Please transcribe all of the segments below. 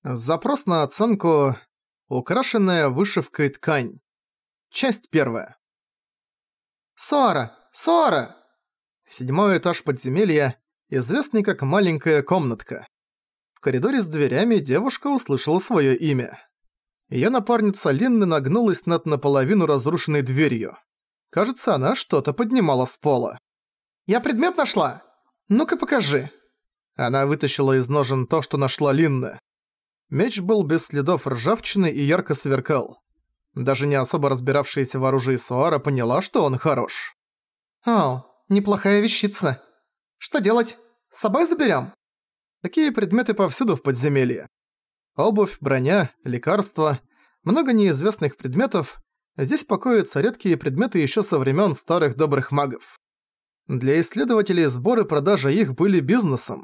Запрос на оценку «Украшенная вышивкой ткань». Часть первая. Сора! Сора! Седьмой этаж подземелья, известный как маленькая комнатка. В коридоре с дверями девушка услышала своё имя. Её напарница Линны нагнулась над наполовину разрушенной дверью. Кажется, она что-то поднимала с пола. «Я предмет нашла! Ну-ка покажи!» Она вытащила из ножен то, что нашла Линна. Меч был без следов ржавчины и ярко сверкал. Даже не особо разбиравшаяся в оружии Суара поняла, что он хорош. «О, неплохая вещица. Что делать? С собой заберём?» Такие предметы повсюду в подземелье. Обувь, броня, лекарства, много неизвестных предметов. Здесь покоятся редкие предметы ещё со времён старых добрых магов. Для исследователей сбор и продажа их были бизнесом.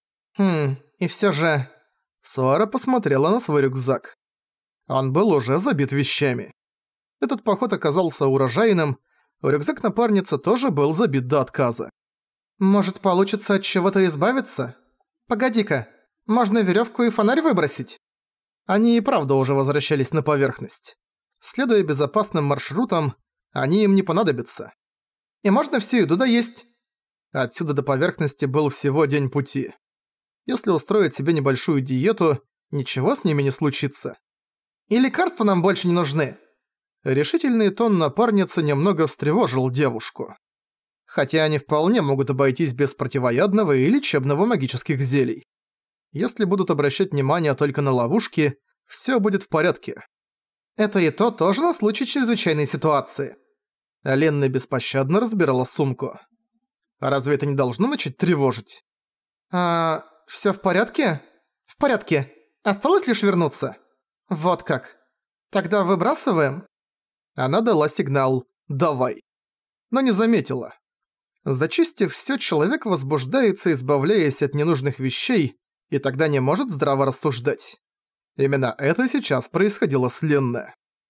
И всё же... Суара посмотрела на свой рюкзак. Он был уже забит вещами. Этот поход оказался урожайным, рюкзак напарницы тоже был забит до отказа. «Может, получится от чего-то избавиться? Погоди-ка, можно верёвку и фонарь выбросить?» Они и правда уже возвращались на поверхность. Следуя безопасным маршрутам, они им не понадобятся. «И можно всю еду доесть?» Отсюда до поверхности был всего день пути. Если устроить себе небольшую диету, ничего с ними не случится. «И лекарства нам больше не нужны!» Решительный тон напарницы немного встревожил девушку. Хотя они вполне могут обойтись без противоядного и лечебного магических зелий. Если будут обращать внимание только на ловушки, всё будет в порядке. Это и то тоже на случай чрезвычайной ситуации. Ленна беспощадно разбирала сумку. А разве это не должно начать тревожить? «Всё в порядке?» «В порядке. Осталось лишь вернуться?» «Вот как. Тогда выбрасываем?» Она дала сигнал «давай». Но не заметила. Зачистив всё, человек возбуждается, избавляясь от ненужных вещей, и тогда не может здраво рассуждать. Именно это сейчас происходило с Ленной.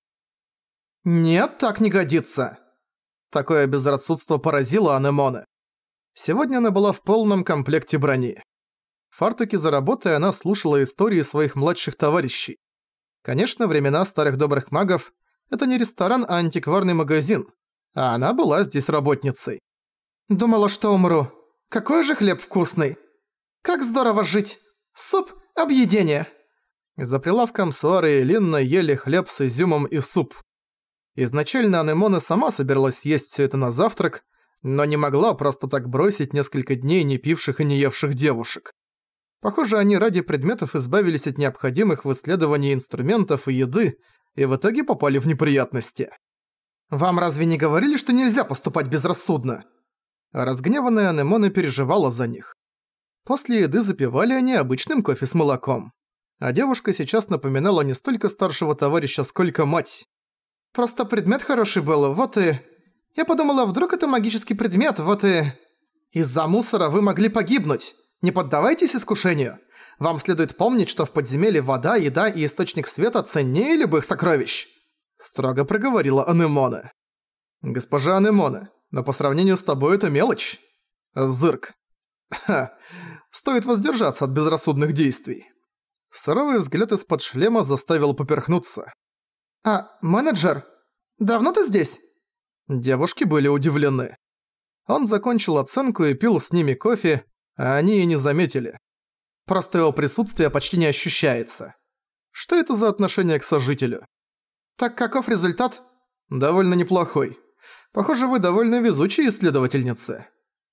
«Нет, так не годится!» Такое безрассудство поразило Анемоне. Сегодня она была в полном комплекте брони. В фартуке за работой она слушала истории своих младших товарищей. Конечно, времена старых добрых магов – это не ресторан, а антикварный магазин, а она была здесь работницей. «Думала, что умру. Какой же хлеб вкусный! Как здорово жить! Суп – объедение!» За прилавком Суара и Линна ели хлеб с изюмом и суп. Изначально Анемоне сама собиралась съесть всё это на завтрак, но не могла просто так бросить несколько дней не пивших и не евших девушек. Похоже, они ради предметов избавились от необходимых в исследовании инструментов и еды, и в итоге попали в неприятности. «Вам разве не говорили, что нельзя поступать безрассудно?» Разгневанная Анемоне переживала за них. После еды запивали они обычным кофе с молоком. А девушка сейчас напоминала не столько старшего товарища, сколько мать. «Просто предмет хороший был, вот и... Я подумала, вдруг это магический предмет, вот и... Из-за мусора вы могли погибнуть. Не поддавайтесь искушению. Вам следует помнить, что в подземелье вода, еда и источник света ценнее любых сокровищ», — строго проговорила Анемоне. «Госпожа Анемоне, но по сравнению с тобой это мелочь». Зырк. Ха, стоит воздержаться от безрассудных действий. Суровый взгляд из-под шлема заставил поперхнуться. Менеджер? Давно ты здесь?» Девушки были удивлены. Он закончил оценку и пил с ними кофе, а они и не заметили. Просто его присутствие почти не ощущается. Что это за отношение к сожителю? «Так каков результат?» «Довольно неплохой. Похоже, вы довольно везучие исследовательницы».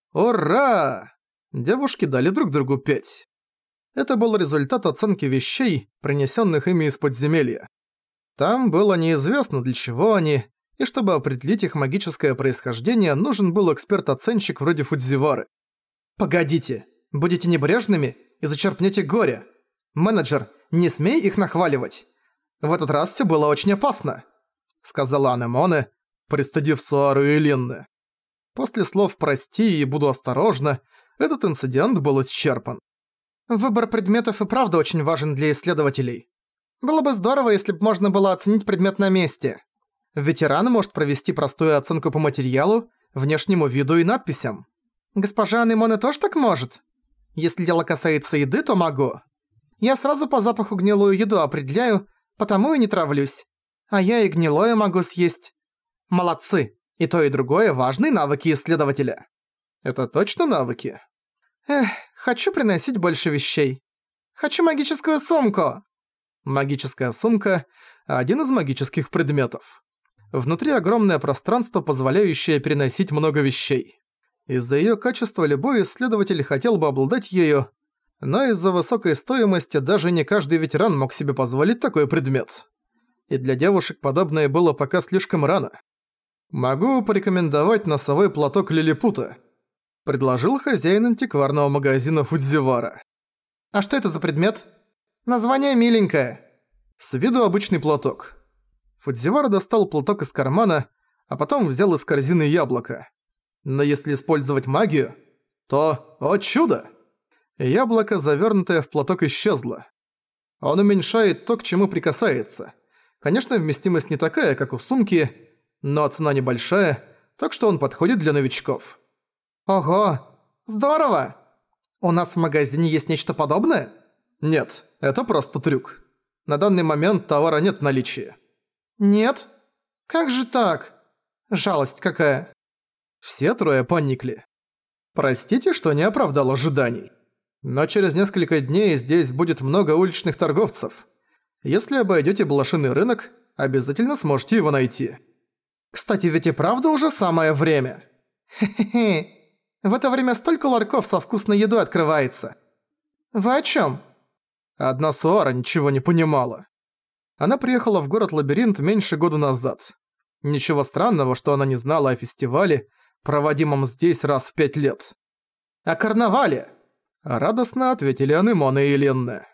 «Ура!» Девушки дали друг другу 5. Это был результат оценки вещей, принесенных ими из подземелья. Там было неизвестно, для чего они, и чтобы определить их магическое происхождение, нужен был эксперт-оценщик вроде Фудзивары. «Погодите, будете небрежными и зачерпнете горе. Менеджер, не смей их нахваливать. В этот раз всё было очень опасно», — сказала Анемоне, пристыдив Суару и Линны. После слов «прости» и «буду осторожна» этот инцидент был исчерпан. «Выбор предметов и правда очень важен для исследователей. Было бы здорово, если бы можно было оценить предмет на месте. Ветеран может провести простую оценку по материалу, внешнему виду и надписям. Госпожа Анемоне тоже так может? Если дело касается еды, то могу. Я сразу по запаху гнилую еду определяю, потому и не травлюсь. А я и гнилое могу съесть. Молодцы. И то, и другое важные навыки исследователя. Это точно навыки? Эх, хочу приносить больше вещей. Хочу магическую сумку. Магическая сумка – один из магических предметов. Внутри огромное пространство, позволяющее переносить много вещей. Из-за её качества любой исследователь хотел бы обладать ею, но из-за высокой стоимости даже не каждый ветеран мог себе позволить такой предмет. И для девушек подобное было пока слишком рано. «Могу порекомендовать носовой платок Лилипута», — предложил хозяин антикварного магазина Фудзивара. «А что это за предмет?» «Название миленькое». «С виду обычный платок». Фудзивара достал платок из кармана, а потом взял из корзины яблоко. Но если использовать магию, то... О чудо! Яблоко, завёрнутое в платок, исчезло. Он уменьшает то, к чему прикасается. Конечно, вместимость не такая, как у сумки, но цена небольшая, так что он подходит для новичков. Ого! Здорово! У нас в магазине есть нечто подобное? Нет, это просто трюк. На данный момент товара нет в наличии. Нет? Как же так? Жалость какая. Все трое поникли. Простите, что не оправдал ожиданий. Но через несколько дней здесь будет много уличных торговцев. Если обойдете блошиный рынок, обязательно сможете его найти. Кстати, ведь и правда уже самое время. Хе-хе-хе. В это время столько ларьков со вкусной едой открывается. Вы о чём? Одна Суара ничего не понимала. Она приехала в город-лабиринт меньше года назад. Ничего странного, что она не знала о фестивале, проводимом здесь раз в 5 лет. «О карнавале!» – радостно ответили Анемона и Ленна.